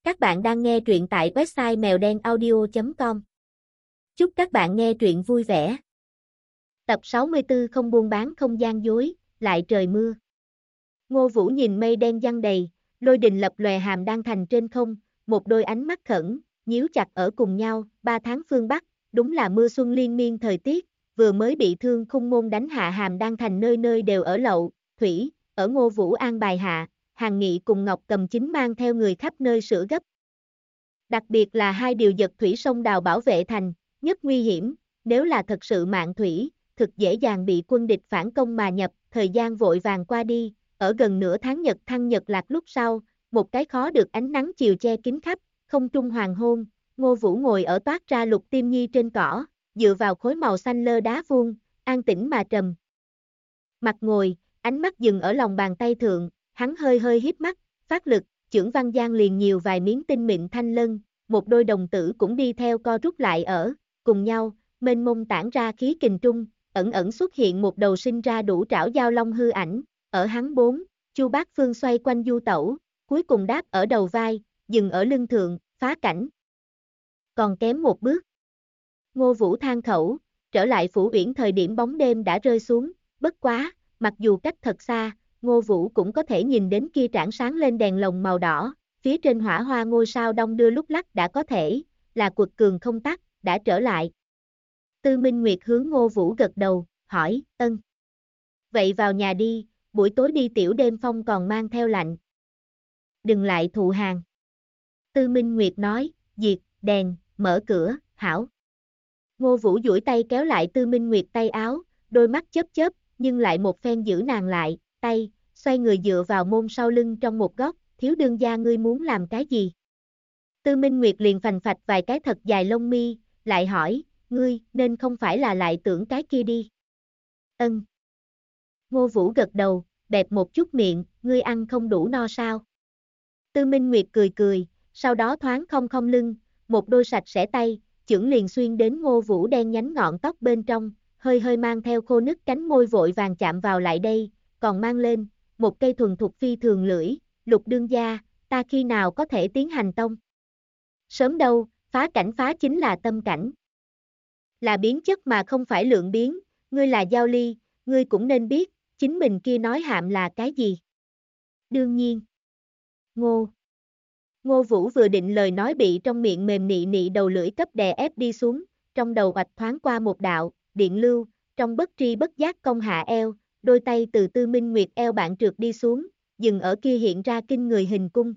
Các bạn đang nghe truyện tại website mèo đen audio.com. Chúc các bạn nghe truyện vui vẻ. Tập 64 không buôn bán không gian dối, lại trời mưa. Ngô Vũ nhìn mây đen giăng đầy, lôi đình lập lòe hàm đang thành trên không, một đôi ánh mắt khẩn, nhíu chặt ở cùng nhau, 3 tháng phương Bắc, đúng là mưa xuân liên miên thời tiết, vừa mới bị thương khung môn đánh hạ hàm đang thành nơi nơi đều ở lậu, thủy, ở Ngô Vũ an bài hạ. Hàn Nghị cùng Ngọc Cầm Chính mang theo người khắp nơi sửa gấp. Đặc biệt là hai điều giật thủy sông đào bảo vệ thành, nhất nguy hiểm, nếu là thật sự mạng thủy, thực dễ dàng bị quân địch phản công mà nhập, thời gian vội vàng qua đi, ở gần nửa tháng nhật thăng nhật lạc lúc sau, một cái khó được ánh nắng chiều che kín khắp, không trung hoàng hôn, Ngô Vũ ngồi ở toát ra lục tiêm nhi trên cỏ, dựa vào khối màu xanh lơ đá vuông, an tĩnh mà trầm. Mặt ngồi, ánh mắt dừng ở lòng bàn tay thượng, hắn hơi hơi híp mắt, phát lực, chưởng văn giang liền nhiều vài miếng tinh mịn thanh lân, một đôi đồng tử cũng đi theo co rút lại ở, cùng nhau, mênh mông tản ra khí kình trung, ẩn ẩn xuất hiện một đầu sinh ra đủ trảo giao long hư ảnh, ở hắn bốn, Chu Bát Phương xoay quanh du tẩu, cuối cùng đáp ở đầu vai, dừng ở lưng thượng, phá cảnh. Còn kém một bước. Ngô Vũ than khẩu, trở lại Phủ Uyển thời điểm bóng đêm đã rơi xuống, bất quá, mặc dù cách thật xa, Ngô Vũ cũng có thể nhìn đến kia trảng sáng lên đèn lồng màu đỏ, phía trên hỏa hoa ngôi sao đông đưa lúc lắc đã có thể, là quật cường không tắt, đã trở lại. Tư Minh Nguyệt hướng Ngô Vũ gật đầu, hỏi, ân. Vậy vào nhà đi, buổi tối đi tiểu đêm phong còn mang theo lạnh. Đừng lại thụ hàng. Tư Minh Nguyệt nói, diệt, đèn, mở cửa, hảo. Ngô Vũ duỗi tay kéo lại Tư Minh Nguyệt tay áo, đôi mắt chớp chớp, nhưng lại một phen giữ nàng lại, tay, xoay người dựa vào môn sau lưng trong một góc, thiếu đương gia ngươi muốn làm cái gì? Tư Minh Nguyệt liền phành phạch vài cái thật dài lông mi, lại hỏi, ngươi, nên không phải là lại tưởng cái kia đi. Ân. Ngô Vũ gật đầu, bẹp một chút miệng, ngươi ăn không đủ no sao? Tư Minh Nguyệt cười cười, sau đó thoáng không lưng, một đôi sạch sẽ tay, chưởng liền xuyên đến Ngô Vũ đen nhánh ngọn tóc bên trong, hơi hơi mang theo khô nứt cánh môi vội vàng chạm vào lại đây, còn mang lên, một cây thuần thục phi thường lưỡi, Lục đương gia, ta khi nào có thể tiến hành tông? Sớm đâu, phá cảnh phá chính là tâm cảnh. Là biến chất mà không phải lượng biến, ngươi là Giao Ly, ngươi cũng nên biết, chính mình kia nói hạm là cái gì? Đương nhiên. Ngô Vũ vừa định lời nói bị trong miệng mềm nị nị đầu lưỡi cấp đè ép đi xuống, trong đầu vạch thoáng qua một đạo, điện lưu, trong bất tri bất giác cong hạ eo, đôi tay từ Tư Minh Nguyệt eo bạn trượt đi xuống, dừng ở kia hiện ra kinh người hình cung.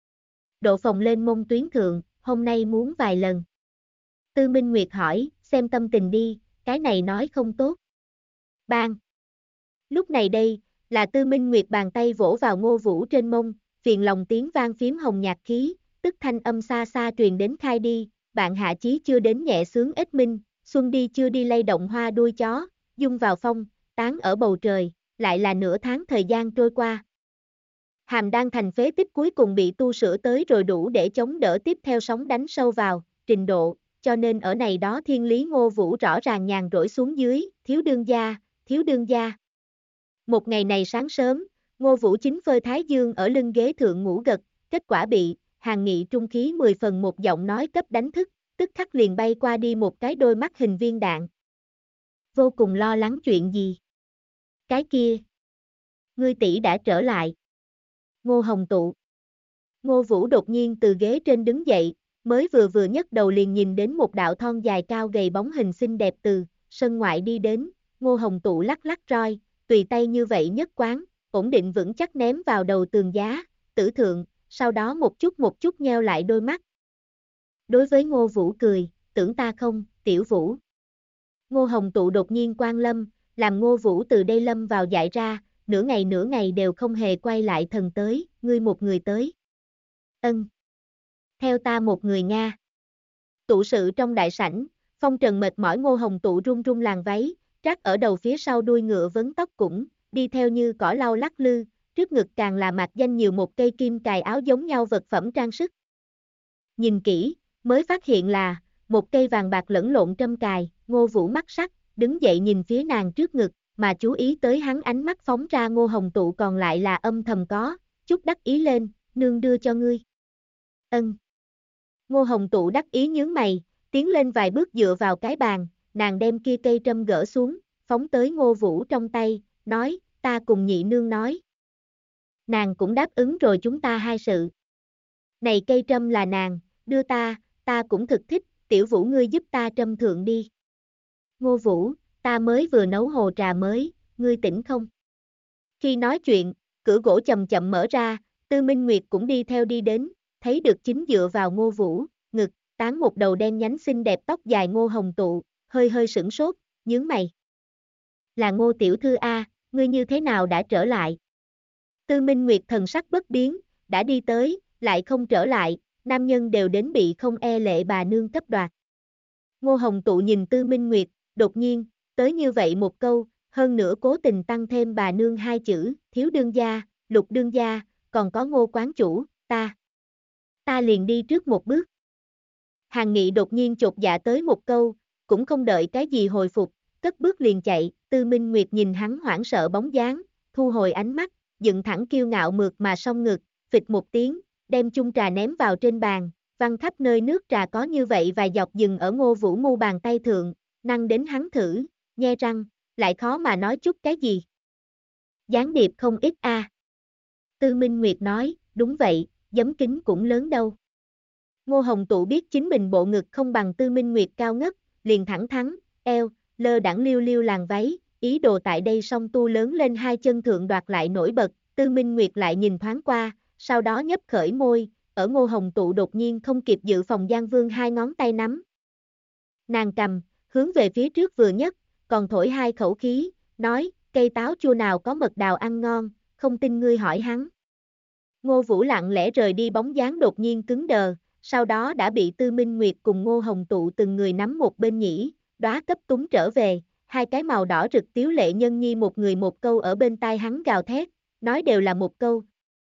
Độ phồng lên mông tuyến thượng, hôm nay muốn vài lần. Tư Minh Nguyệt hỏi, xem tâm tình đi, cái này nói không tốt. Bang! Lúc này đây, là Tư Minh Nguyệt bàn tay vỗ vào Ngô Vũ trên mông, phiền lòng tiếng vang phím hồng nhạc khí, tức thanh âm xa xa truyền đến khai đi, bạn hạ chí chưa đến nhẹ sướng ít minh, xuân đi chưa đi lay động hoa đuôi chó, dung vào phong, tán ở bầu trời, lại là nửa tháng thời gian trôi qua. Hàm Đan thành phế tích cuối cùng bị tu sửa tới rồi đủ để chống đỡ tiếp theo sóng đánh sâu vào, trình độ, cho nên ở này đó thiên lý Ngô Vũ rõ ràng nhàn rỗi xuống dưới, thiếu đương gia, thiếu đương gia. Một ngày này sáng sớm, Ngô Vũ chính phơi thái dương ở lưng ghế thượng ngủ gật, kết quả bị, Hàn Nghị trung khí 10 phần một giọng nói cấp đánh thức, tức khắc liền bay qua đi một cái đôi mắt hình viên đạn. Vô cùng lo lắng chuyện gì? Cái kia. Ngươi tỷ đã trở lại. Ngô Hồng Tụ. Ngô Vũ đột nhiên từ ghế trên đứng dậy, mới vừa nhấc đầu liền nhìn đến một đạo thon dài cao gầy bóng hình xinh đẹp từ sân ngoại đi đến, Ngô Hồng Tụ lắc lắc roi, tùy tay như vậy nhất quán, ổn định vững chắc ném vào đầu tường giá, tử thượng, sau đó một chút nheo lại đôi mắt. Đối với Ngô Vũ cười, tưởng ta không, tiểu Vũ. Ngô Hồng Tụ đột nhiên quan lâm, làm Ngô Vũ từ đây lâm vào dại ra, nửa ngày đều không hề quay lại thần tới, ngươi một người tới. Ân. Theo ta một người Nga. Tụ sự trong đại sảnh, phong trần mệt mỏi Ngô Hồng Tụ run run làn váy, trát ở đầu phía sau đuôi ngựa vấn tóc cũng, đi theo như cỏ lau lắc lư, trước ngực càng là mạc danh nhiều một cây kim cài áo giống nhau vật phẩm trang sức. Nhìn kỹ, mới phát hiện là, một cây vàng bạc lẫn lộn trâm cài, Ngô Vũ mắt sắc, đứng dậy nhìn phía nàng trước ngực, mà chú ý tới hắn ánh mắt phóng ra Ngô Hồng Tụ còn lại là âm thầm có, chút đắc ý lên, nương đưa cho ngươi. Ân. Ngô Hồng Tụ đắc ý nhướng mày, tiến lên vài bước dựa vào cái bàn, nàng đem kia cây trâm gỡ xuống, phóng tới Ngô Vũ trong tay, nói, ta cùng nhị nương nói. Nàng cũng đáp ứng rồi chúng ta hai sự. Này cây trâm là nàng, đưa ta cũng thực thích, tiểu Vũ ngươi giúp ta trâm thượng đi. Ngô Vũ, ta mới vừa nấu hồ trà mới, ngươi tỉnh không? Khi nói chuyện, cửa gỗ chậm chậm mở ra, Tư Minh Nguyệt cũng đi theo đi đến, thấy được chính dựa vào Ngô Vũ, ngực, tán một đầu đen nhánh xinh đẹp tóc dài Ngô Hồng Tụ, hơi hơi sửng sốt, nhướng mày. Là Ngô tiểu thư a, ngươi như thế nào đã trở lại? Tư Minh Nguyệt thần sắc bất biến, đã đi tới, lại không trở lại, nam nhân đều đến bị không e lệ bà nương cấp đoạt. Ngô Hồng Tụ nhìn Tư Minh Nguyệt, đột nhiên, tới như vậy một câu, hơn nữa cố tình tăng thêm bà nương hai chữ, thiếu đương gia, lục đương gia, còn có Ngô quán chủ, ta liền đi trước một bước. Hàng Nghị đột nhiên chột dạ tới một câu, cũng không đợi cái gì hồi phục, cất bước liền chạy, Tư Minh Nguyệt nhìn hắn hoảng sợ bóng dáng, thu hồi ánh mắt, dựng thẳng kiêu ngạo mượt mà song ngực, phịch một tiếng, đem chung trà ném vào trên bàn, văng khắp nơi nước trà có như vậy vài dọc dừng ở Ngô Vũ mu bàn tay thượng, năng đến hắn thử, nhe răng, lại khó mà nói chút cái gì. Gián điệp không ít a. Tư Minh Nguyệt nói, đúng vậy, giấm kính cũng lớn đâu. Ngô Hồng Tụ biết chính mình bộ ngực không bằng Tư Minh Nguyệt cao ngất, liền thẳng thắn, eo, lơ đãng liêu liêu làn váy, ý đồ tại đây song tu lớn lên hai chân thượng đoạt lại nổi bật, Tư Minh Nguyệt lại nhìn thoáng qua, sau đó nhấp khởi môi, ở Ngô Hồng Tụ đột nhiên không kịp dự phòng Giang Vương hai ngón tay nắm. Nàng cầm, hướng về phía trước vừa nhất, còn thổi hai khẩu khí, nói, cây táo chua nào có mật đào ăn ngon, không tin ngươi hỏi hắn. Ngô Vũ lặng lẽ rời đi bóng dáng đột nhiên cứng đờ, sau đó đã bị Tư Minh Nguyệt cùng Ngô Hồng Tụ từng người nắm một bên nhĩ, đóa cấp túng trở về, hai cái màu đỏ rực tiếu lệ nhân nhi một người một câu ở bên tai hắn gào thét, nói đều là một câu.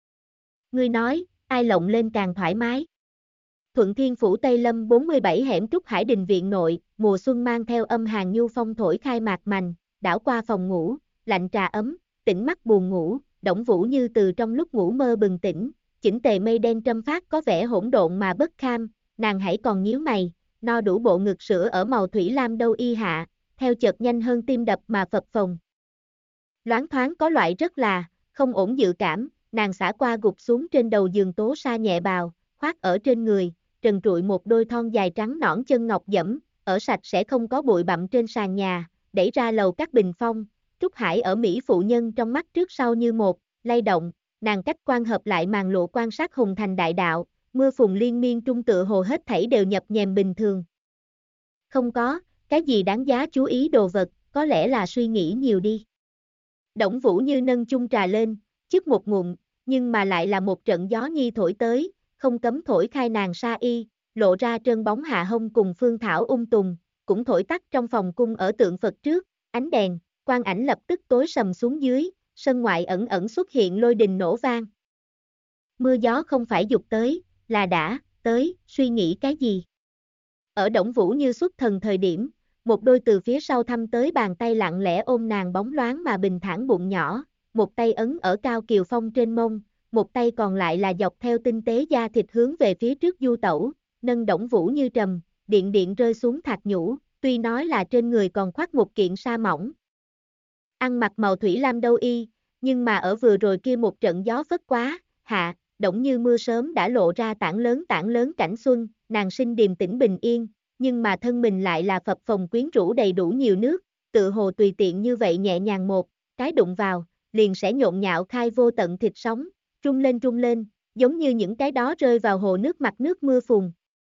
Ngươi nói, ai lộng lên càng thoải mái. Thuận Thiên Phủ Tây Lâm 47 hẻm Trúc Hải Đình viện nội, mùa xuân mang theo âm hàn nhu phong thổi khai mạc mành, đảo qua phòng ngủ, lạnh trà ấm, tỉnh mắt buồn ngủ, Đổng Vũ như từ trong lúc ngủ mơ bừng tỉnh, chỉnh tề mây đen trâm phát có vẻ hỗn độn mà bất kham, nàng hãy còn nhíu mày, no đủ bộ ngực sữa ở màu thủy lam đâu y hạ, theo chợt nhanh hơn tim đập mà phập phồng. Loáng thoáng có loại rất là, không ổn dự cảm, nàng xả qua gục xuống trên đầu giường tố sa nhẹ bào, khoác ở trên người, trần trụi một đôi thon dài trắng nõn chân ngọc dẫm, ở sạch sẽ không có bụi bặm trên sàn nhà, đẩy ra lầu các bình phong, Trúc Hải ở Mỹ phụ nhân trong mắt trước sau như một, lay động, nàng cách quan hợp lại màn lộ quan sát hùng thành đại đạo, mưa phùn liên miên trung tựa hồ hết thảy đều nhập nhèm bình thường. Không có, cái gì đáng giá chú ý đồ vật, có lẽ là suy nghĩ nhiều đi. Đổng Vũ như nâng chung trà lên, trước một ngụm, nhưng mà lại là một trận gió nhi thổi tới, không cấm thổi khai nàng sa y, lộ ra trơn bóng hạ hông cùng phương thảo tùng, cũng thổi tắt trong phòng cung ở tượng Phật trước, ánh đèn, quang ảnh lập tức tối sầm xuống dưới, sân ngoại ẩn ẩn xuất hiện lôi đình nổ vang. Mưa gió không phải dục tới, là đã, tới, suy nghĩ cái gì? Ở Đổng Vũ như xuất thần thời điểm, một đôi từ phía sau thăm tới bàn tay lặng lẽ ôm nàng bóng loáng mà bình thản bụng nhỏ, một tay ấn ở cao kiều phong trên mông, một tay còn lại là dọc theo tinh tế da thịt hướng về phía trước du tẩu, nâng Đổng Vũ như trầm, điện điện rơi xuống thạch nhũ, tuy nói là trên người còn khoác một kiện sa mỏng. Ăn mặc màu thủy lam đâu y, nhưng mà ở vừa rồi kia một trận gió phất quá, hạ, Đổng như mưa sớm đã lộ ra tảng lớn cảnh xuân, nàng sinh điềm tĩnh bình yên, nhưng mà thân mình lại là phập phồng quyến rũ đầy đủ nhiều nước, tự hồ tùy tiện như vậy nhẹ nhàng một, cái đụng vào, liền sẽ nhộn nhạo khai vô tận thịt sống, rung lên, giống như những cái đó rơi vào hồ nước mặt nước mưa phùn.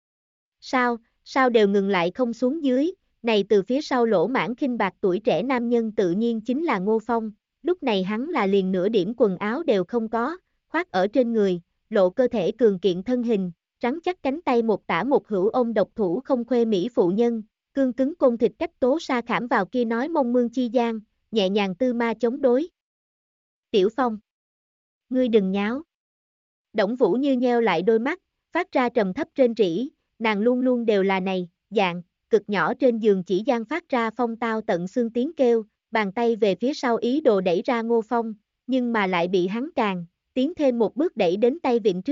Sao đều ngừng lại không xuống dưới, này từ phía sau lỗ mãng khinh bạc tuổi trẻ nam nhân tự nhiên chính là Ngô Phong, lúc này hắn là liền nửa điểm quần áo đều không có, khoác ở trên người, lộ cơ thể cường kiện thân hình, rắn chắc cánh tay một tả một hữu ôm độc thủ không khuê mỹ phụ nhân, cương cứng côn thịt cách tố sa khảm vào kia nói mông mương chi gian, nhẹ nhàng tư ma chống đối. Tiểu Phong, ngươi đừng nháo. Đổng Vũ như nheo lại đôi mắt, phát ra trầm thấp trên rỉ, nàng luôn luôn đều là này, dạng, cực nhỏ trên giường chỉ gian phát ra phong tao tận xương tiếng kêu, bàn tay về phía sau ý đồ đẩy ra Ngô Phong, nhưng mà lại bị hắn càng, tiến thêm một bước đẩy đến tay vịn trước,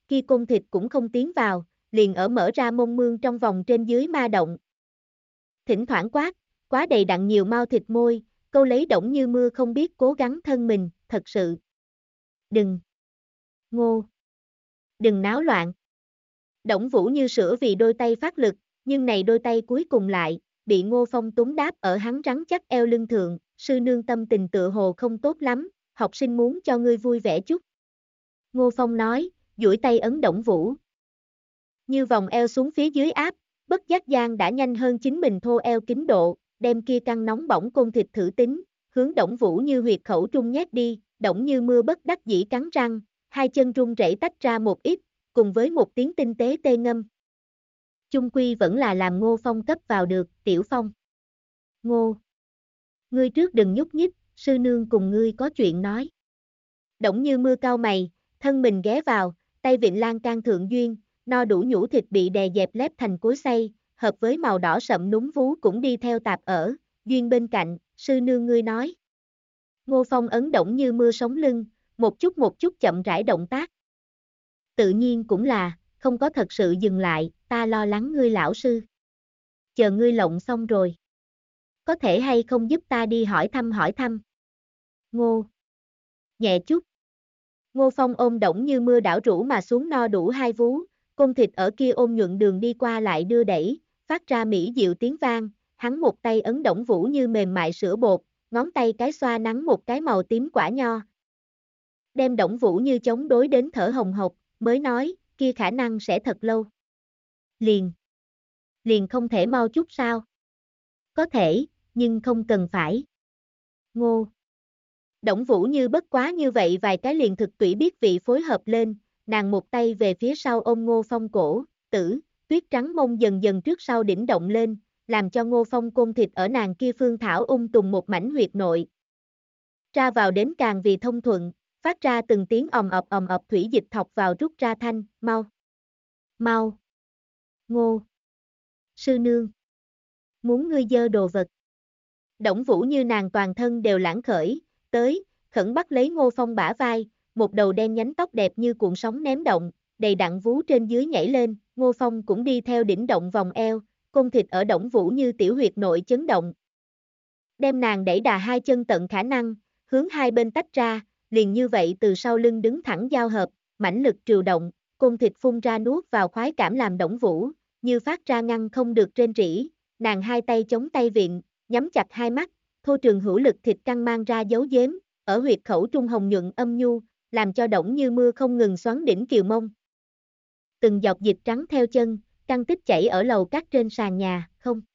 kia côn thịt cũng không tiến vào, liền ở mở ra mông mương trong vòng trên dưới ma động. Thỉnh thoảng quát, quá đầy đặn nhiều mau thịt môi, câu lấy Đổng Như Mưa không biết cố gắng thân mình, thật sự. Đừng. Ngô. Đừng náo loạn. Đổng Vũ Như sữa vì đôi tay phát lực, nhưng này đôi tay cuối cùng lại, bị Ngô Phong túng đáp ở hắn rắn chắc eo lưng thượng, sư nương tâm tình tựa hồ không tốt lắm, học sinh muốn cho ngươi vui vẻ chút. Ngô Phong nói, duỗi tay ấn Đổng Vũ. Như vòng eo xuống phía dưới áp, bất giác gian đã nhanh hơn chính mình thô eo kính độ, đem kia căng nóng bỏng côn thịt thử tính, hướng Đổng Vũ Như huyệt khẩu trung nhét đi, Đổng Như Mưa bất đắc dĩ cắn răng, hai chân run rẩy tách ra một ít, cùng với một tiếng tinh tế tê ngâm. Chung quy vẫn là làm Ngô Phong cấp vào được, Tiểu Phong. Ngô. Ngươi trước đừng nhúc nhích, sư nương cùng ngươi có chuyện nói. Đổng Như Mưa cau mày, thân mình ghé vào, tay vịn lan can thượng duyên, no đủ nhũ thịt bị đè dẹp lép thành cối xay, hợp với màu đỏ sậm núm vú cũng đi theo tạp ở, duyên bên cạnh, sư nương ngươi nói. Ngô Phong ấn Đổng Như Mưa sống lưng, một chút chậm rãi động tác. Tự nhiên cũng là, không có thật sự dừng lại, ta lo lắng ngươi lão sư. Chờ ngươi lộng xong rồi. Có thể hay không giúp ta đi hỏi thăm. Ngô. Nhẹ chút. Ngô Phong ôm Đổng Như Mưa đảo rũ mà xuống no đủ hai vú, côn thịt ở kia ôm nhuận đường đi qua lại đưa đẩy, phát ra mỹ diệu tiếng vang, hắn một tay ấn Đổng Vũ Như mềm mại sữa bột, ngón tay cái xoa nắng một cái màu tím quả nho. Đem Đổng Vũ Như chống đối đến thở hồng hộc, mới nói, kia khả năng sẽ thật lâu. Liền không thể mau chút sao? Có thể, nhưng không cần phải. Ngô. Đổng Vũ Như bất quá như vậy vài cái liền thực tủy biết vị phối hợp lên, nàng một tay về phía sau ôm Ngô Phong cổ, tuyết trắng mông dần dần trước sau đỉnh động lên, làm cho Ngô Phong côn thịt ở nàng kia phương thảo tùng một mảnh huyệt nội. Ra vào đến càng vì thông thuận, phát ra từng tiếng ầm ập thủy dịch thọc vào rút ra thanh, mau. Ngô. Sư nương. Muốn ngươi dơ đồ vật. Đổng Vũ Như nàng toàn thân đều lãng khởi, tới, khẩn bắt lấy Ngô Phong bả vai, một đầu đen nhánh tóc đẹp như cuộn sóng ném động, đầy đặn vú trên dưới nhảy lên, Ngô Phong cũng đi theo đỉnh động vòng eo, côn thịt ở Đổng Vũ Như tiểu huyệt nội chấn động. Đem nàng đẩy đà hai chân tận khả năng, hướng hai bên tách ra, liền như vậy từ sau lưng đứng thẳng giao hợp, mãnh lực triều động, côn thịt phun ra nuốt vào khoái cảm làm Đổng Vũ Như phát ra ngăn không được rên rỉ, nàng hai tay chống tay vịn, nhắm chặt hai mắt, thô trường hữu lực thịt căng mang ra dấu giếm, ở huyệt khẩu trung hồng nhuận âm nhu, làm cho Đổng Như Mưa không ngừng xoắn đỉnh kiều mông. Từng giọt dịch trắng theo chân, căng tích chảy ở lầu cát trên sàn nhà,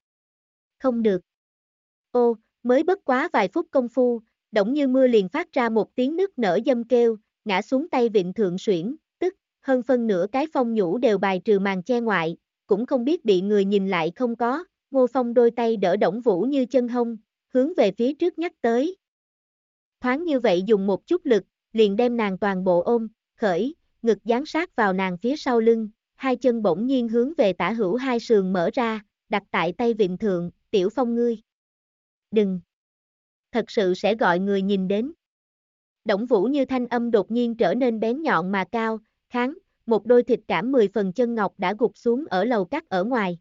không được. Ô, mới bất quá vài phút công phu, Đổng Như Mưa liền phát ra một tiếng nức nở dâm kêu, ngã xuống tay vịn thượng xuyển, tức, hơn phân nửa cái phong nhũ đều bài trừ màn che ngoại, cũng không biết bị người nhìn lại không có, Ngô Phong đôi tay đỡ Đổng Vũ Như chân hông, hướng về phía trước nhắc tới. Thoáng như vậy dùng một chút lực, liền đem nàng toàn bộ ôm, khởi, ngực dán sát vào nàng phía sau lưng, hai chân bỗng nhiên hướng về tả hữu hai sườn mở ra, đặt tại tay vịn thượng, Tiểu Phong ngươi. Đừng. Thật sự sẽ gọi người nhìn đến. Đổng Vũ Như thanh âm đột nhiên trở nên bén nhọn mà cao, kháng, một đôi thịt cảm 10 phần chân ngọc đã gục xuống ở lầu cát ở ngoài.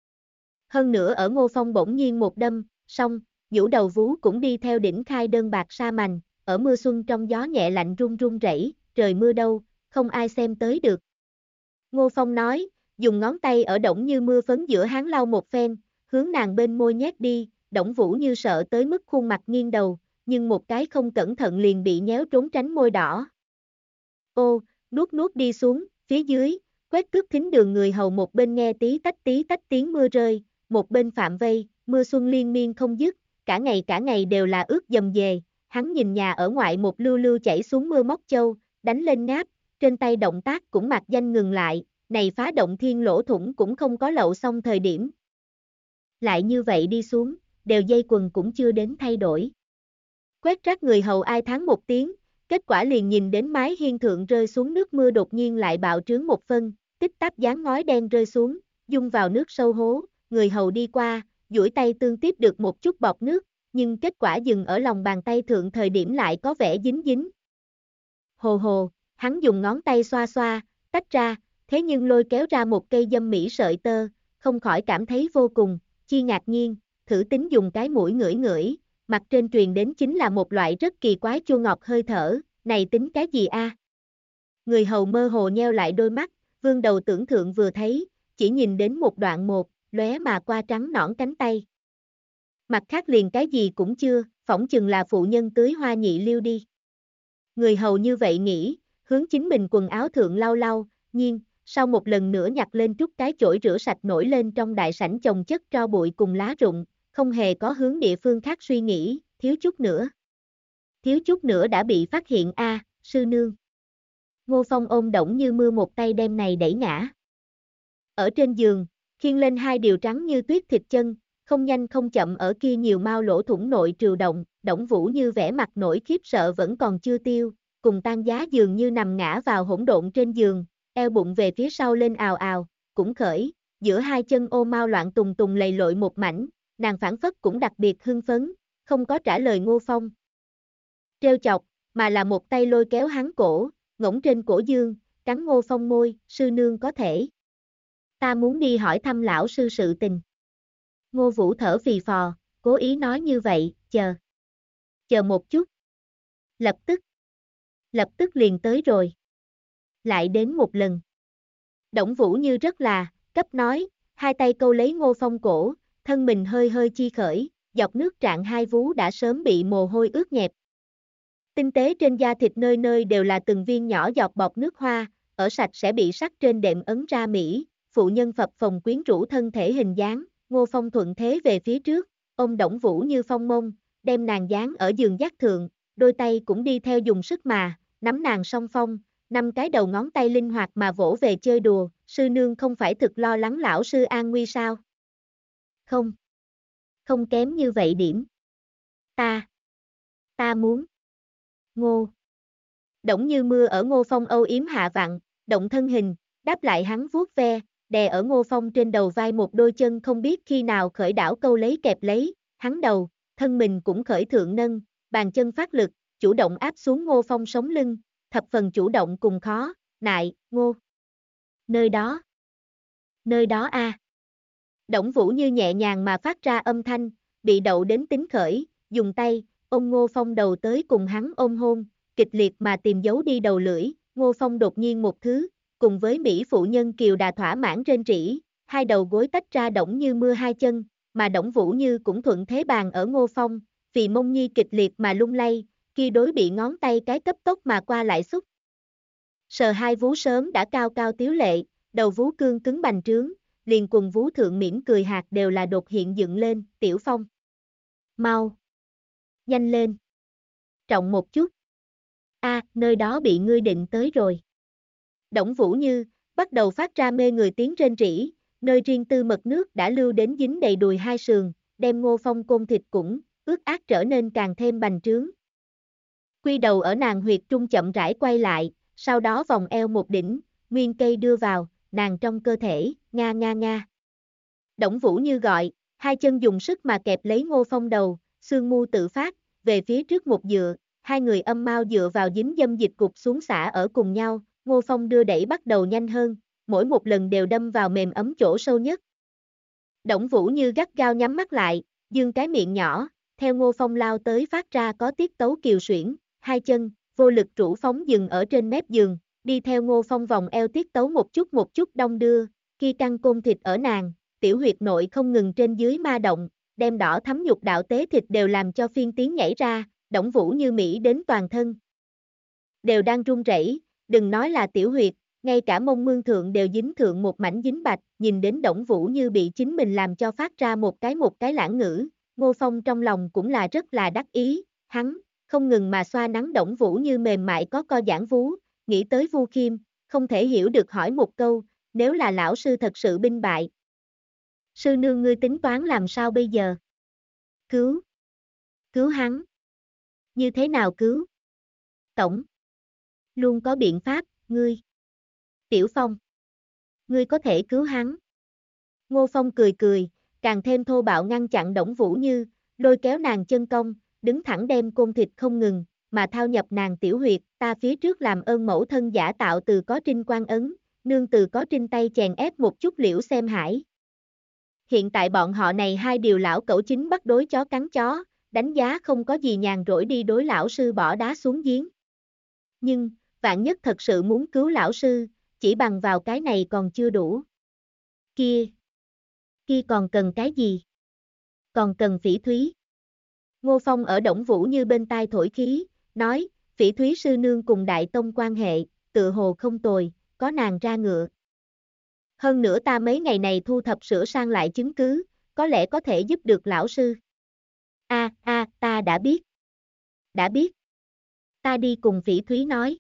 Hơn nữa ở Ngô Phong bỗng nhiên một đâm, xong, nhũ đầu vú cũng đi theo đỉnh khai đơn bạc sa mành, ở mưa xuân trong gió nhẹ lạnh run rẩy, trời mưa đâu, không ai xem tới được. Ngô Phong nói, dùng ngón tay ở Đổng Như Mưa phấn giữa háng lau một phen, hướng nàng bên môi nhét đi, Đổng Vũ Như sợ tới mức khuôn mặt nghiêng đầu, nhưng một cái không cẩn thận liền bị nhéo trốn tránh môi đỏ. Ô, nuốt đi xuống, phía dưới, quét tước thính đường người hầu một bên nghe tí tách tiếng mưa rơi, một bên phạm vây, mưa xuân liên miên không dứt, cả ngày đều là ướt dầm dề, hắn nhìn nhà ở ngoại một lưu lưu chảy xuống mưa móc châu, đánh lên ngáp, trên tay động tác cũng mặc danh ngừng lại, này phá động thiên lỗ thủng cũng không có lậu xong thời điểm. Lại như vậy đi xuống, đều dây quần cũng chưa đến thay đổi. Quét rác người hầu ai thán một tiếng, kết quả liền nhìn đến mái hiên thượng rơi xuống nước mưa đột nhiên lại bạo trướng một phân, tích tắp dáng ngói đen rơi xuống, dung vào nước sâu hố, người hầu đi qua, duỗi tay tương tiếp được một chút bọt nước, nhưng kết quả dừng ở lòng bàn tay thượng thời điểm lại có vẻ dính dính. Hồ hồ, hắn dùng ngón tay xoa xoa, tách ra, thế nhưng lôi kéo ra một cây dâm mỹ sợi tơ, không khỏi cảm thấy vô cùng, chi ngạc nhiên, thử tính dùng cái mũi ngửi ngửi, mặt trên truyền đến chính là một loại rất kỳ quái chua ngọt hơi thở, này tính cái gì a? Người hầu mơ hồ nheo lại đôi mắt, vương đầu tưởng thượng vừa thấy, chỉ nhìn đến một đoạn một, lóe mà qua trắng nõn cánh tay. Mặt khác liền cái gì cũng chưa, phỏng chừng là phụ nhân tưới hoa nhị liêu đi. Người hầu như vậy nghĩ, hướng chính mình quần áo thượng lau lau, nhiên, sau một lần nữa nhặt lên trút cái chổi rửa sạch nổi lên trong đại sảnh chồng chất tro bụi cùng lá rụng, không hề có hướng địa phương khác suy nghĩ, thiếu chút nữa. Thiếu chút nữa đã bị phát hiện a, sư nương. Ngô Phong ôm Đổng Như Mưa một tay đem này đẩy ngã. Ở trên giường, khiêng lên hai điều trắng như tuyết thịt chân, không nhanh không chậm ở kia nhiều mao lỗ thủng nội trừ động, Đổng Vũ Như vẻ mặt nổi khiếp sợ vẫn còn chưa tiêu, cùng tan giá giường như nằm ngã vào hỗn độn trên giường, eo bụng về phía sau lên ào ào, cũng khởi, giữa hai chân ô mao loạn tùng tùng lầy lội một mảnh, nàng phản phất cũng đặc biệt hưng phấn, không có trả lời Ngô Phong. Trêu chọc, mà là một tay lôi kéo hắn cổ, ngỗng trên cổ dương, cắn Ngô Phong môi, sư nương có thể. Ta muốn đi hỏi thăm lão sư sự tình. Ngô Vũ thở phì phò, cố ý nói như vậy, chờ một chút. Lập tức liền tới rồi. Lại đến một lần. Đổng Vũ Như rất là, cấp nói, hai tay câu lấy Ngô Phong cổ, thân mình hơi hơi chi khởi, dọc nước trạng hai vú đã sớm bị mồ hôi ướt nhẹp. Tinh tế trên da thịt nơi nơi đều là từng viên nhỏ giọt bọt nước hoa, ở sạch sẽ bị sắc trên đệm ấn ra mỹ, phụ nhân phập phồng quyến rũ thân thể hình dáng, Ngô Phong thuận thế về phía trước, ôm Đổng Vũ Như phong mông, đem nàng dán ở giường giác thượng, đôi tay cũng đi theo dùng sức mà, nắm nàng song phong, năm cái đầu ngón tay linh hoạt mà vỗ về chơi đùa, sư nương không phải thực lo lắng lão sư an nguy sao? Không kém như vậy điểm. Ta muốn. Ngô. Đổng Như Mưa ở Ngô Phong âu yếm hạ vặn, động thân hình, đáp lại hắn vuốt ve, đè ở Ngô Phong trên đầu vai một đôi chân không biết khi nào khởi đảo câu lấy kẹp lấy, hắn đầu, thân mình cũng khởi thượng nâng, bàn chân phát lực, chủ động áp xuống Ngô Phong sống lưng, thập phần chủ động cùng khó, nại, Ngô. Nơi đó a. Đổng Vũ Như nhẹ nhàng mà phát ra âm thanh, bị đậu đến tính khởi, dùng tay, ôm Ngô Phong đầu tới cùng hắn ôm hôn, kịch liệt mà tìm dấu đi đầu lưỡi, Ngô Phong đột nhiên một thứ, cùng với Mỹ phụ nhân kiều đà thỏa mãn rên rỉ, hai đầu gối tách ra Đổng Như Mưa hai chân, mà Đổng Vũ Như cũng thuận thế bàn ở Ngô Phong, vì mông nhi kịch liệt mà lung lay, kia đối bị ngón tay cái cấp tốc mà qua lại xúc. Sờ hai vú sớm đã cao cao tiếu lệ, đầu vú cương cứng bành trướng, liền cùng vú thượng mỉm cười hạt đều là đột hiện dựng lên, Tiểu Phong. Mau. Nhanh lên. Trọng một chút. Nơi đó bị ngươi định tới rồi. Đổng Vũ Như, bắt đầu phát ra mê người tiếng rên rỉ, nơi riêng tư mật nước đã lưu đến dính đầy đùi hai sườn, đem Ngô Phong côn thịt cũng, ướt át trở nên càng thêm bành trướng. Quy đầu ở nàng huyệt trung chậm rãi quay lại, sau đó vòng eo một đỉnh, nguyên cây đưa vào, nàng trong cơ thể, nga nga nga. Đổng Vũ Như gọi, hai chân dùng sức mà kẹp lấy Ngô Phong đầu, xương mu tự phát, về phía trước một dựa, hai người âm mau dựa vào dính dâm dịch cục xuống xả ở cùng nhau, Ngô Phong đưa đẩy bắt đầu nhanh hơn, mỗi một lần đều đâm vào mềm ấm chỗ sâu nhất. Đổng Vũ Như gắt gao nhắm mắt lại, dương cái miệng nhỏ, theo Ngô Phong lao tới phát ra có tiết tấu kiều xuyển, hai chân, vô lực rũ phóng dừng ở trên mép giường, đi theo Ngô Phong vòng eo tiết tấu một chút đong đưa, khi căng côn thịt ở nàng, tiểu huyệt nội không ngừng trên dưới ma động, đem đỏ thấm nhục đạo tế thịt đều làm cho phiên tiếng nhảy ra, Đổng Vũ Như Mỹ đến toàn thân. Đều đang run rẩy, đừng nói là tiểu huyệt, ngay cả mông mương thượng đều dính thượng một mảnh dính bạch, nhìn đến Đổng Vũ Như bị chính mình làm cho phát ra một cái lãng ngữ, Ngô Phong trong lòng cũng là rất là đắc ý, hắn, không ngừng mà xoa nắng Đổng Vũ Như mềm mại có co giãn vú, nghĩ tới Vu Khiêm, không thể hiểu được hỏi một câu, nếu là lão sư thật sự binh bại. Sư nương ngươi tính toán làm sao bây giờ? Cứu hắn. Như thế nào cứu? Tổng. Luôn có biện pháp, ngươi. Tiểu Phong. Ngươi có thể cứu hắn. Ngô Phong cười, càng thêm thô bạo ngăn chặn Đổng Vũ Như, lôi kéo nàng chân cong, đứng thẳng đem côn thịt không ngừng, mà thao nhập nàng tiểu huyệt, ta phía trước làm ơn mẫu thân giả tạo từ có trinh quan ấn, nương từ có trên tay chèn ép một chút liễu xem hải. Hiện tại bọn họ này hai điều lão cẩu chính bắt đối chó cắn chó, đánh giá không có gì nhàn rỗi đi đối lão sư bỏ đá xuống giếng. Nhưng, vạn nhất thật sự muốn cứu lão sư, chỉ bằng vào cái này còn chưa đủ. Kia còn cần cái gì? Còn cần Phỉ Thúy. Ngô Phong ở Đổng Vũ Như bên tai thổi khí, nói, Phỉ Thúy sư nương cùng đại tông quan hệ, tự hồ không tồi, có nàng ra ngựa. Hơn nữa ta mấy ngày này thu thập sửa sang lại chứng cứ, có lẽ có thể giúp được lão sư. Ta đã biết. Đã biết. Ta đi cùng Phỉ Thúy nói.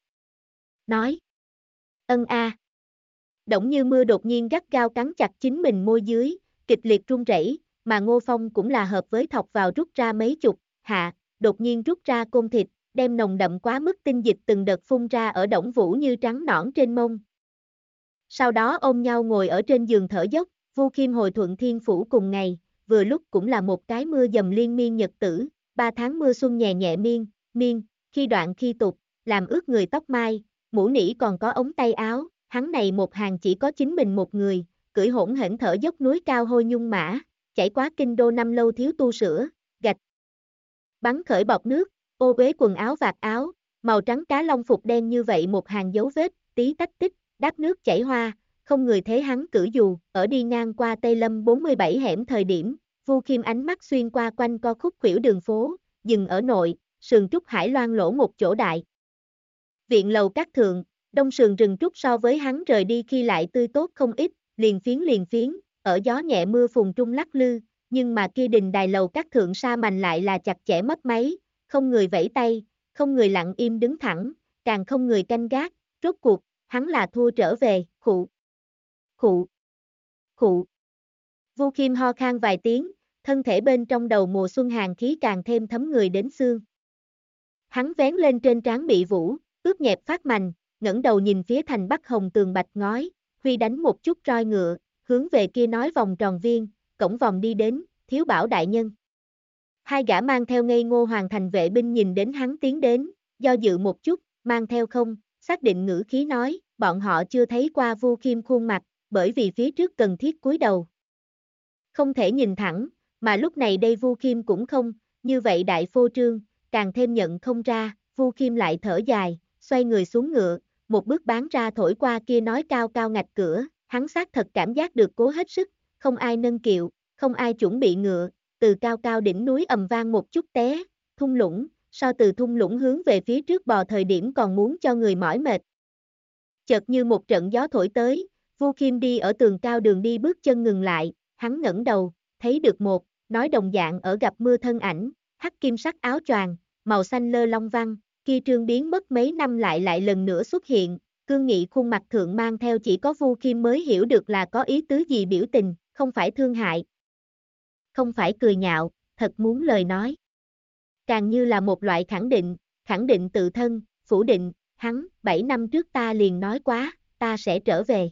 Ân a. Đổng Như Mưa đột nhiên gắt gao cắn chặt chính mình môi dưới, kịch liệt run rẩy, mà Ngô Phong cũng là hợp với thọc vào rút ra mấy chục hạ, đột nhiên rút ra côn thịt, đem nồng đậm quá mức tinh dịch từng đợt phun ra ở Đổng Vũ Như trắng nõn trên mông. Sau đó ôm nhau ngồi ở trên giường thở dốc, Vu Khiêm hồi Thuận Thiên Phủ cùng ngày, vừa lúc cũng là một cái mưa dầm liên miên nhật tử, 3 tháng mưa xuân nhẹ nhẹ miên, khi đoạn khi tục, làm ướt người tóc mai, mũ nỉ còn có ống tay áo, hắn này một hàng chỉ có chính mình một người, cưỡi hỗn hển thở dốc núi cao hôi nhung mã, chảy quá kinh đô năm lâu thiếu tu sửa, gạch. Bắn khởi bọt nước, ô uế quần áo vạt áo, màu trắng cá long phục đen như vậy một hàng dấu vết, tí tách tích, đáp nước chảy hoa, không người thế hắn cử dù, ở đi ngang qua Tây Lâm 47 hẻm thời điểm, Vu Khiêm ánh mắt xuyên qua quanh co khúc khuỷu đường phố, dừng ở nội, sườn trúc hải loan lỗ một chỗ đại. Viện lầu các thượng, đông sườn rừng trúc so với hắn rời đi khi lại tươi tốt không ít, liền phiến, ở gió nhẹ mưa phùn trung lắc lư, nhưng mà kia đình đài lầu các thượng sa mành lại là chặt chẽ mấp máy, không người vẫy tay, không người lặng im đứng thẳng, càng không người canh gác, rốt cuộc, hắn là thua trở về, khụ. Vu Khiêm ho khan vài tiếng, thân thể bên trong đầu mùa xuân hàn khí càng thêm thấm người đến xương. Hắn vén lên trên trán bị vũ, ướt nhẹp phát mành, ngẩng đầu nhìn phía thành bắc hồng tường bạch ngói, huy đánh một chút roi ngựa, hướng về kia nói vòng tròn viên, cổng vòng đi đến, thiếu bảo đại nhân. Hai gã mang theo ngây ngô hoàng thành vệ binh nhìn đến hắn tiến đến, do dự một chút, mang theo không, xác định ngữ khí nói, bọn họ chưa thấy qua Vu Khiêm khuôn mặt, bởi vì phía trước cần thiết cúi đầu. Không thể nhìn thẳng, mà lúc này đây Vu Khiêm cũng không, như vậy đại phô trương, càng thêm nhận không ra, Vu Khiêm lại thở dài, xoay người xuống ngựa, một bước bán ra thổi qua kia nói cao cao ngạch cửa, hắn xác thật cảm giác được cố hết sức, không ai nâng kiệu, không ai chuẩn bị ngựa, từ cao cao đỉnh núi ầm vang một chút té, thung lũng, so từ thung lũng hướng về phía trước bò thời điểm còn muốn cho người mỏi mệt. Chợt như một trận gió thổi tới, Vu Khiêm đi ở tường cao đường đi bước chân ngừng lại, hắn ngẩng đầu, thấy được một, nói đồng dạng ở gặp mưa thân ảnh, hắc kim sắc áo choàng, màu xanh lơ long văn, kia trương biến mất mấy năm lại lần nữa xuất hiện, cương nghị khuôn mặt thượng mang theo chỉ có Vu Khiêm mới hiểu được là có ý tứ gì biểu tình, không phải thương hại, không phải cười nhạo, thật muốn lời nói. Càng như là một loại khẳng định tự thân, phủ định, hắn, 7 năm trước ta liền nói quá, ta sẽ trở về.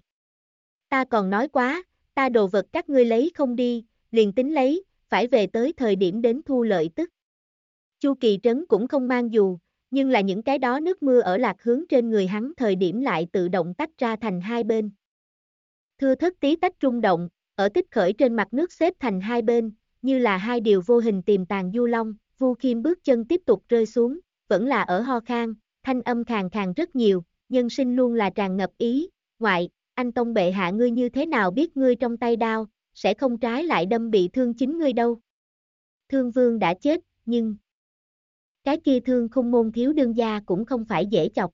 Ta còn nói quá, ta đồ vật các ngươi lấy không đi, liền tính lấy, phải về tới thời điểm đến thu lợi tức. Chu Kỳ Trấn cũng không mang dù, nhưng là những cái đó nước mưa ở lạc hướng trên người hắn thời điểm lại tự động tách ra thành hai bên. Thưa thất tí tách rung động, ở tích khởi trên mặt nước xếp thành hai bên, như là hai điều vô hình tiềm tàng du long, Vu Khiêm bước chân tiếp tục rơi xuống, vẫn là ở ho khan, thanh âm khàn khàn rất nhiều, nhân sinh luôn là tràn ngập ý, ngoại, anh tông bệ hạ ngươi như thế nào biết ngươi trong tay đao, sẽ không trái lại đâm bị thương chính ngươi đâu. Thương vương đã chết, nhưng cái kia thương khung môn thiếu đương gia cũng không phải dễ chọc.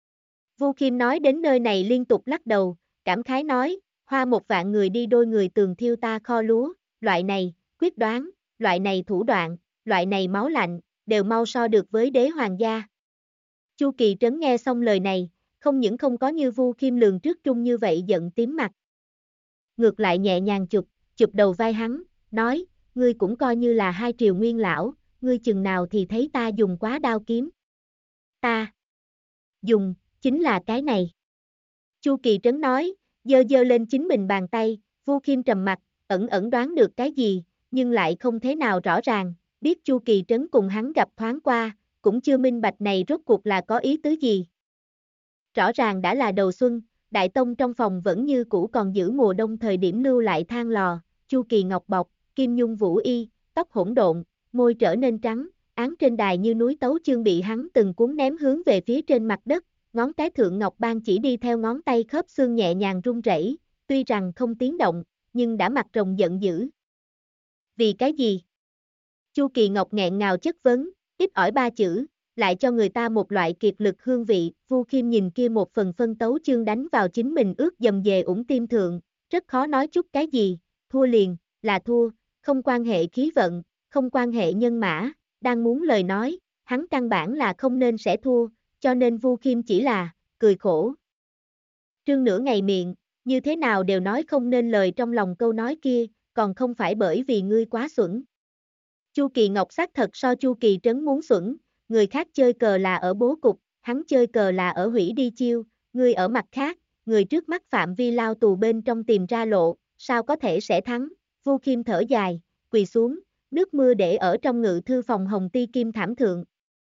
Vu Khiêm nói đến nơi này liên tục lắc đầu, cảm khái nói, hoa một vạn người đi đôi người tường thiêu ta kho lúa, loại này, quyết đoán, loại này thủ đoạn, loại này máu lạnh, đều mau so được với đế hoàng gia. Chu Kỳ Trấn nghe xong lời này, không những không có như Vu Khiêm lường trước trung như vậy giận tím mặt. Ngược lại nhẹ nhàng chụp đầu vai hắn, nói, ngươi cũng coi như là hai triều nguyên lão, ngươi chừng nào thì thấy ta dùng quá đao kiếm. Ta dùng, chính là cái này. Chu Kỳ Trấn nói, giơ lên chính mình bàn tay, Vu Khiêm trầm mặt, ẩn đoán được cái gì, nhưng lại không thế nào rõ ràng, biết Chu Kỳ Trấn cùng hắn gặp thoáng qua, cũng chưa minh bạch này rốt cuộc là có ý tứ gì. Rõ ràng đã là đầu xuân, Đại tông trong phòng vẫn như cũ còn giữ mùa đông thời điểm lưu lại than lò, Chu Kỳ ngọc bọc, kim nhung vũ y, tóc hỗn độn, môi trở nên trắng, án trên đài như núi tấu chương bị hắn từng cuốn ném hướng về phía trên mặt đất, ngón cái thượng ngọc ban chỉ đi theo ngón tay khớp xương nhẹ nhàng rung rẩy, tuy rằng không tiếng động, nhưng đã mặt rồng giận dữ. Vì cái gì? Chu Kỳ Ngọc nghẹn ngào chất vấn, ít ỏi ba chữ, lại cho người ta một loại kiệt lực hương vị. Vu Khiêm nhìn kia một phần phân tấu chương đánh vào chính mình ướt dầm dề ủng tim thượng, rất khó nói chút cái gì, thua liền, là thua, không quan hệ khí vận, không quan hệ nhân mã, đang muốn lời nói, hắn căn bản là không nên sẽ thua, cho nên Vu Khiêm chỉ là, cười khổ. Trương nửa ngày miệng, như thế nào đều nói không nên lời trong lòng câu nói kia, còn không phải bởi vì ngươi quá xuẩn. Chu Kỳ Ngọc xác thật so Chu Kỳ Trấn muốn xuẩn, người khác chơi cờ là ở bố cục, hắn chơi cờ là ở hủy đi chiêu, ngươi ở mặt khác, người trước mắt phạm vi lao tù bên trong tìm ra lộ, sao có thể sẽ thắng, Vu Khiêm thở dài, quỳ xuống, nước mưa để ở trong ngự thư phòng hồng ti kim thảm thượng.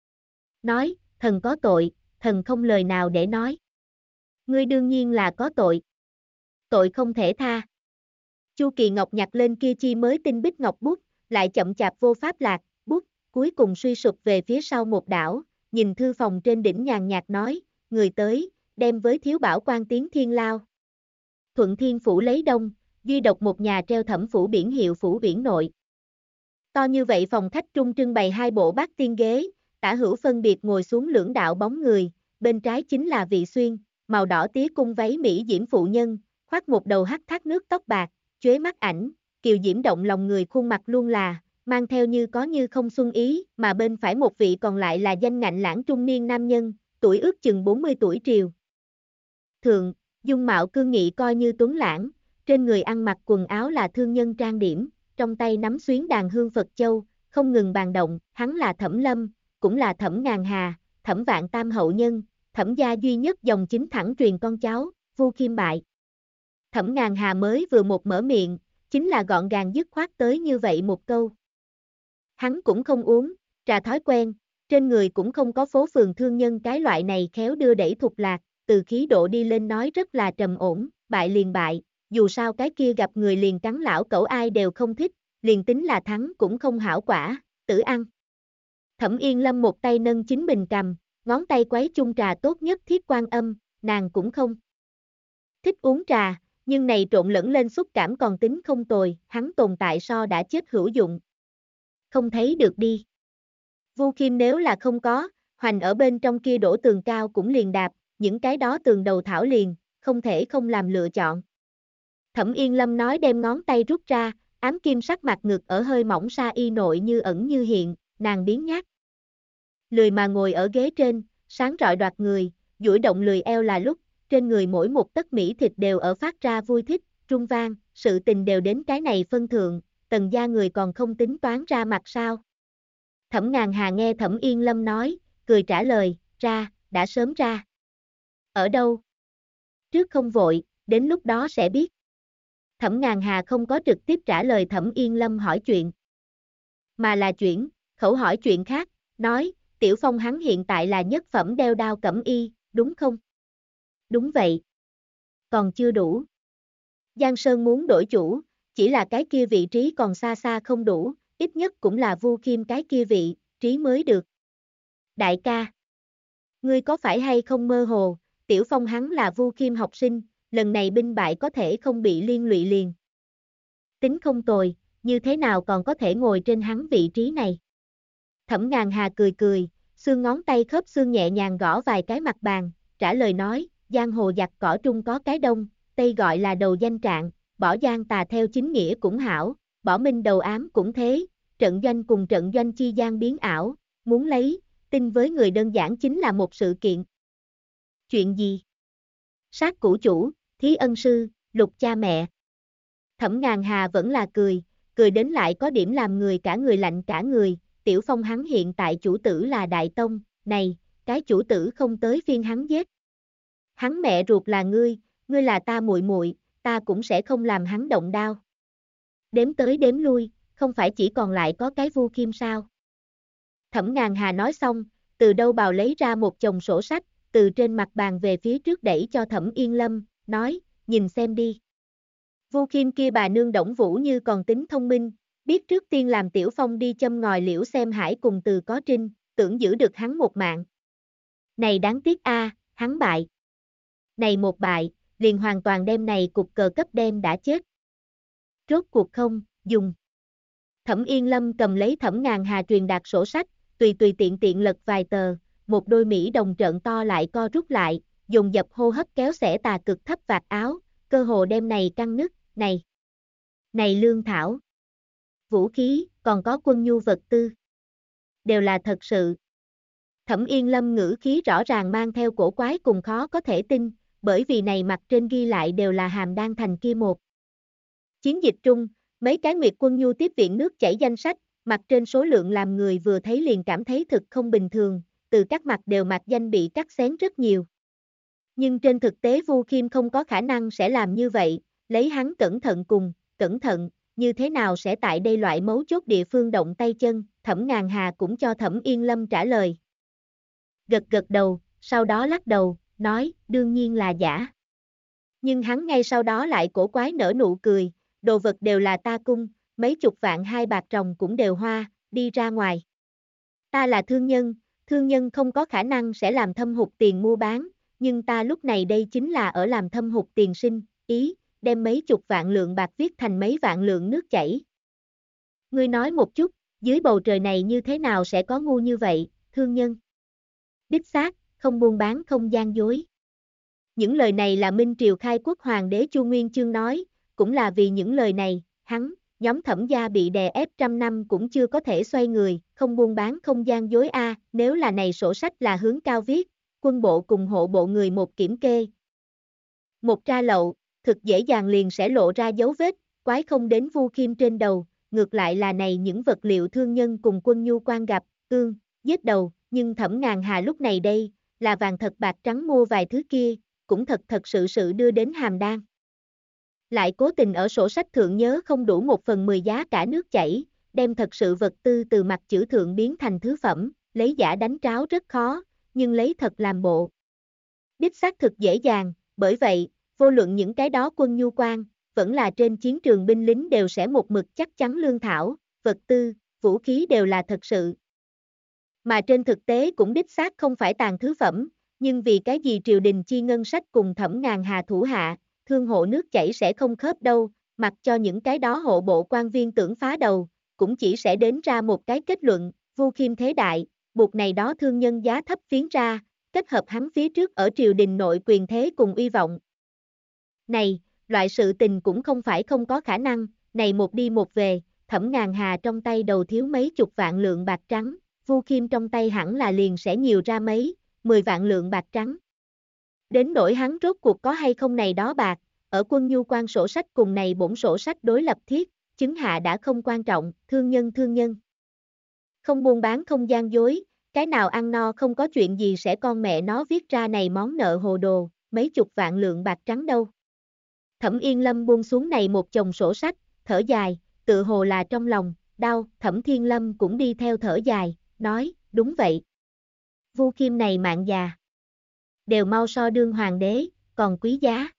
Nói, thần có tội, thần không lời nào để nói. Ngươi đương nhiên là có tội. Tội không thể tha. Chu Kỳ Ngọc nhặt lên kia chi mới tinh bích ngọc bút, lại chậm chạp vô pháp lạc, bút, cuối cùng suy sụp về phía sau một đảo, nhìn thư phòng trên đỉnh nhàn nhạt nói, người tới, đem với thiếu bảo quan tiến thiên lao. Thuận Thiên Phủ lấy đông, duy độc một nhà treo thẩm phủ biển hiệu phủ uyển nội. To như vậy phòng khách trung trưng bày hai bộ bát tiên ghế, tả hữu phân biệt ngồi xuống lưỡng đạo bóng người, bên trái chính là Vị Xuyên, màu đỏ tía cung váy mỹ diễm phụ nhân, khoác một đầu hắc thác nước tóc bạc, chuế mắt ảnh, kiều diễm động lòng người khuôn mặt luôn là, mang theo như có như không xuân ý, mà bên phải một vị còn lại là danh ngạnh lãng trung niên nam nhân, tuổi ước chừng 40 tuổi triều. Thượng, dung mạo cương nghị coi như tuấn lãng, trên người ăn mặc quần áo là thương nhân trang điểm, trong tay nắm xuyến đàn hương Phật châu, không ngừng bàn động, hắn là Thẩm Lâm, cũng là Thẩm Ngàn Hà, Thẩm Vạn Tam hậu nhân, Thẩm gia duy nhất dòng chính thẳng truyền con cháu, Vu Khiêm bại. Thẩm Ngàn Hà mới vừa một mở miệng, chính là gọn gàng dứt khoát tới như vậy một câu. Hắn cũng không uống, trà thói quen, trên người cũng không có phố phường thương nhân cái loại này khéo đưa đẩy thục lạc, từ khí độ đi lên nói rất là trầm ổn, bại liền bại, dù sao cái kia gặp người liền cắn lão cẩu ai đều không thích, liền tính là thắng cũng không hảo quả, tử ăn. Thẩm Yên Lâm một tay nâng chính mình cầm, ngón tay quấy chung trà tốt nhất Thiết Quan Âm, nàng cũng không thích uống trà, nhưng này trộn lẫn lên xúc cảm còn tính không tồi, hắn tồn tại so đã chết hữu dụng. Không thấy được đi. Vu Khiêm nếu là không có, hoành ở bên trong kia đổ tường cao cũng liền đạp, những cái đó tường đầu thảo liền, không thể không làm lựa chọn. Thẩm Yên Lâm nói đem ngón tay rút ra, ám kim sắc mặt ngực ở hơi mỏng sa y nội như ẩn như hiện, nàng biến nhát. Lười mà ngồi ở ghế trên, sáng rọi đoạt người, duỗi động lười eo là lúc, trên người mỗi một tấc mỹ thịt đều ở phát ra vui thích, trung vang, sự tình đều đến cái này phân thượng, Tần gia người còn không tính toán ra mặt sao. Thẩm Ngàn Hà nghe Thẩm Yên Lâm nói, cười trả lời, ra, đã sớm ra. Ở đâu? Trước không vội, đến lúc đó sẽ biết. Thẩm Ngàn Hà không có trực tiếp trả lời Thẩm Yên Lâm hỏi chuyện, mà là chuyển, khẩu hỏi chuyện khác, nói, Tiểu Phong hắn hiện tại là nhất phẩm đeo đao cẩm y, đúng không? Đúng vậy. Còn chưa đủ. Giang Sơn muốn đổi chủ, chỉ là cái kia vị trí còn xa xa không đủ, ít nhất cũng là Vu Khiêm cái kia vị trí mới được. Đại ca, ngươi có phải hay không mơ hồ, Tiểu Phong hắn là Vu Khiêm học sinh, lần này binh bại có thể không bị liên lụy liền. Tính không tồi, như thế nào còn có thể ngồi trên hắn vị trí này? Thẩm Ngàn Hà cười cười, xương ngón tay khớp xương nhẹ nhàng gõ vài cái mặt bàn, trả lời nói, giang hồ giặc cỏ trung có cái đông, tây gọi là đầu danh trạng, bỏ giang tà theo chính nghĩa cũng hảo, bỏ minh đầu ám cũng thế, trận doanh cùng trận doanh chi gian biến ảo, muốn lấy, tin với người đơn giản chính là một sự kiện. Chuyện gì? Sát cũ chủ, thí ân sư, lục cha mẹ. Thẩm Ngàn Hà vẫn là cười đến lại có điểm làm người cả người lạnh cả người, Tiểu Phong hắn hiện tại chủ tử là Đại Tông, này, cái chủ tử không tới phiên hắn giết. Hắn mẹ ruột là ngươi là ta muội muội, ta cũng sẽ không làm hắn động đao. Đếm tới đếm lui, không phải chỉ còn lại có cái Vu Khiêm sao? Thẩm Ngàn Hà nói xong, từ đâu bào lấy ra một chồng sổ sách, từ trên mặt bàn về phía trước đẩy cho Thẩm Yên Lâm, nói, nhìn xem đi. Vu Khiêm kia bà nương Đổng Vũ như còn tính thông minh, biết trước tiên làm Tiểu Phong đi châm ngòi Liễu Xem Hải cùng Từ Có Trinh, tưởng giữ được hắn một mạng. Này đáng tiếc a, hắn bại. Này một bại, liền hoàn toàn đem này cục cờ cấp đem đã chết. Rốt cuộc không, dùng. Thẩm Yên Lâm cầm lấy Thẩm Ngàn Hà truyền đạt sổ sách, tùy tiện tiện lật vài tờ, một đôi mỹ đồng trợn to lại co rút lại, dùng dập hô hấp kéo xẻ tà cực thấp vạt áo, cơ hồ đem này căng nứt, này lương thảo, vũ khí, còn có quân nhu vật tư, đều là thật sự. Thẩm Yên Lâm ngữ khí rõ ràng mang theo cổ quái cùng khó có thể tin, bởi vì này mặt trên ghi lại đều là Hàm Đan thành kia một. Chiến dịch trung, mấy cái Nguyệt quân nhu tiếp viện nước chảy danh sách, mặt trên số lượng làm người vừa thấy liền cảm thấy thực không bình thường, từ các mặt đều mặt danh bị cắt xén rất nhiều. Nhưng trên thực tế Vu Khiêm không có khả năng sẽ làm như vậy, lấy hắn cẩn thận, như thế nào sẽ tại đây loại mấu chốt địa phương động tay chân, Thẩm Ngàn Hà cũng cho Thẩm Yên Lâm trả lời. Gật đầu, sau đó lắc đầu, nói, đương nhiên là giả. Nhưng hắn ngay sau đó lại cổ quái nở nụ cười, đồ vật đều là ta cung, mấy chục vạn hai bạc ròng cũng đều hoa, đi ra ngoài. Ta là thương nhân không có khả năng sẽ làm thâm hụt tiền mua bán, nhưng ta lúc này đây chính là ở làm thâm hụt tiền sinh, ý, đem mấy chục vạn lượng bạc viết thành mấy vạn lượng nước chảy. Ngươi nói một chút, dưới bầu trời này như thế nào sẽ có ngu như vậy, thương nhân? Đích xác, không buôn bán không gian dối. Những lời này là Minh Triều khai quốc hoàng đế Chu Nguyên Chương nói, cũng là vì những lời này, nhóm Thẩm gia bị đè ép 100 năm cũng chưa có thể xoay người, không buôn bán không gian dối a, nếu là này sổ sách là hướng cao viết, quân bộ cùng hộ bộ người một kiểm kê. Một tra lậu, thực dễ dàng liền sẽ lộ ra dấu vết, quái không đến Vu Khiêm trên đầu, ngược lại là này những vật liệu thương nhân cùng quân nhu quan gặp, giết đầu, nhưng Thẩm Ngàn Hà lúc này đây, là vàng thật bạc trắng mua vài thứ kia, cũng thật sự đưa đến Hàm Đan. Lại cố tình ở sổ sách thượng nhớ không đủ 1/10 giá cả nước chảy, đem thật sự vật tư từ mặt chữ thượng biến thành thứ phẩm, lấy giả đánh tráo rất khó, nhưng lấy thật làm bộ. Đích xác thực dễ dàng, bởi vậy, vô luận những cái đó quân nhu quan, vẫn là trên chiến trường binh lính đều sẽ một mực chắc chắn lương thảo, vật tư, vũ khí đều là thật sự. Mà trên thực tế cũng đích xác không phải tàn thứ phẩm, nhưng vì cái gì triều đình chi ngân sách cùng Thẩm Ngàn Hà thủ hạ, thương hộ nước chảy sẽ không khớp đâu, mặc cho những cái đó hộ bộ quan viên tưởng phá đầu, cũng chỉ sẽ đến ra một cái kết luận, Vu Khiêm thế đại, buộc này đó thương nhân giá thấp phiến ra, kết hợp hắn phía trước ở triều đình nội quyền thế cùng uy vọng. Này, loại sự tình cũng không phải không có khả năng, này một đi một về, Thẩm Ngàn Hà trong tay đầu thiếu mấy chục vạn lượng bạc trắng, Vu Khiêm trong tay hẳn là liền sẽ nhiều ra 10 vạn lượng bạc trắng. Đến nỗi hắn rốt cuộc có hay không này đó bạc, ở quân nhu quan sổ sách cùng này bổn sổ sách đối lập thiết, chứng hạ đã không quan trọng, thương nhân. Không buôn bán không gian dối, cái nào ăn no không có chuyện gì sẽ con mẹ nó viết ra này món nợ hồ đồ, mấy chục vạn lượng bạc trắng đâu. Thẩm Yên Lâm buông xuống này một chồng sổ sách, thở dài, tự hồ là trong lòng, đau, Thẩm Thiên Lâm cũng đi theo thở dài, nói, đúng vậy. Vu Khiêm này mạng già, đều mau so đương hoàng đế, còn quý giá.